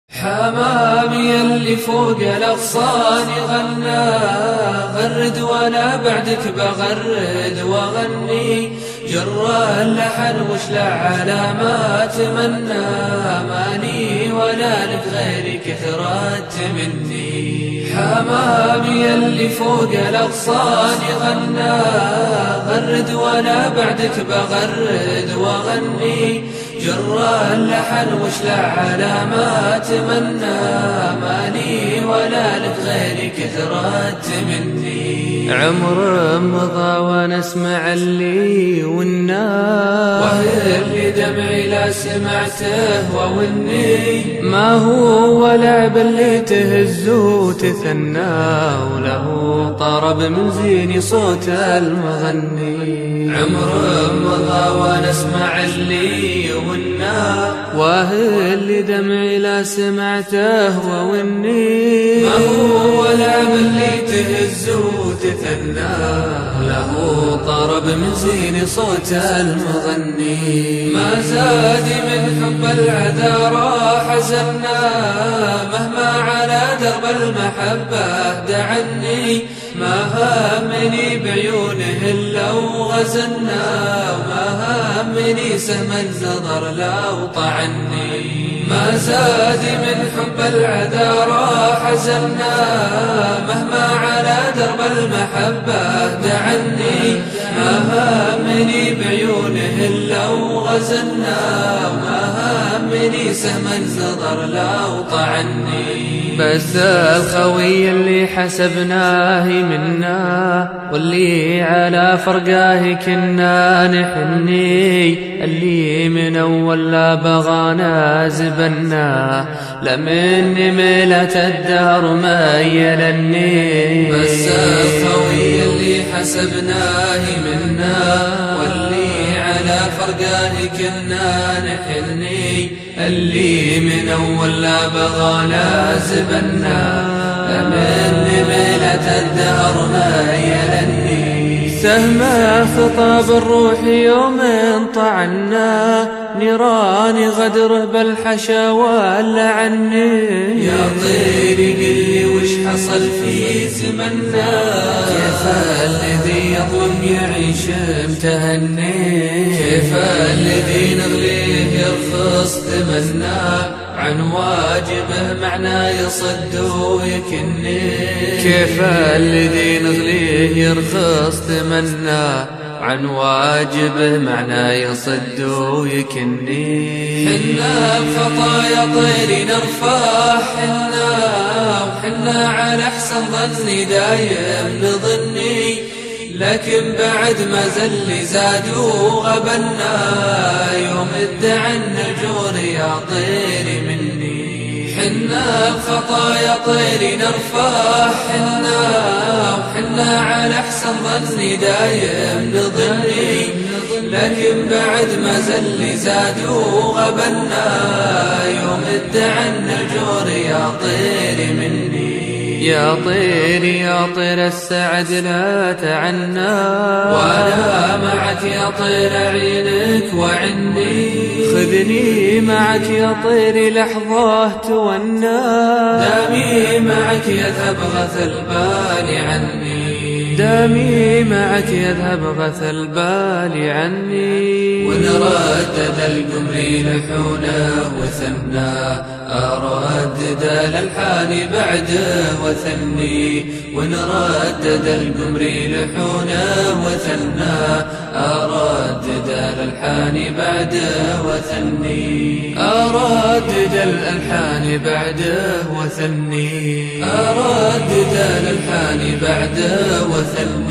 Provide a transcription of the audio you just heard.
حمامي اللي فوق الأغصان غنى غرد وانا بعدك بغرد واغني جر اللحن وشلع على ما اتمنى ماني ولا لك غيرك ثرات مني. حمامي اللي فوق الأغصان غنى غرد وانا بعدك بغرد واغني جر اللحن وشلع على ما اتمنى ماني ولا لك غيرك ثرات مني. عمر مضى وانا اسمع اللي والنار وهل دمعي لا سمعته ووني ما هو لعب اللي تهز وتثنى وله طرب من زين صوت المغني. عمر مضى وانا اسمع اللي والنار واهل دمعي لا سمعته ووني ما هو لعب اللي تهز وتثنى له طرب من زين صوت المغني. ما زاد من حب العذا راح زنا مهما على درب المحبة دعني ما هامني بعيونه إلا وغزلنا وما هامني سهم النظر لو طعني. ما زاد من حب العذا راح زلنا مهما على درب المحبة دعني ما هامني بعيونه إلا وغزلنا وما هامني سهم النظر لو طعني. بس الخوي اللي حسبناه منا واللي على فرقاه كنا نحني اللي من أول لا بغانا زبنا لمن ميلة الدهر ميلني. بس الخوي اللي حسبناه منا واللي على فرقاه كنا نحني اللي من أول لا بغانا زبنا لمن ميلة الدهر ميلني. سهم خطاب الروح يوم طعنا نيران غدره بالحشا ولا عني. يا طيري قلي وش حصل في زمنا كيف الذي يظلم يعيش متهني كيف الذي نغليه يرخص تمنى عن واجبه معنى يصد ويكني. كيف الذي نغليه يرخص تمنى عن واجبه معنى يصد ويكني. حنا بخطايا طير نرفع وحنا على احسن ظني دايم نظني لكن بعد ما زل زادوا غبنا يوم ادعى النجور يا طير مني. حنا بخطايا طير نرفع وحنا على احسن ظني دايم نظني لكن بعد ما زل زادوا غبنا يوم ادعى النجور يا طير مني. يا طير يا طير السعد لا تعنى وانا معك يا طير عينك وعني خذني معك يا طير لحظة تونى دامي معك يذهب غث البال عني دامي معك يذهب غث البال عني. ونردد القمر لحونه وثنى أردد الألحان بعده وثني ونردد القمر لحونه وثنى أردد الألحان بعده وثني أردد الألحان بعده وثني أردد الألحان بعده وثني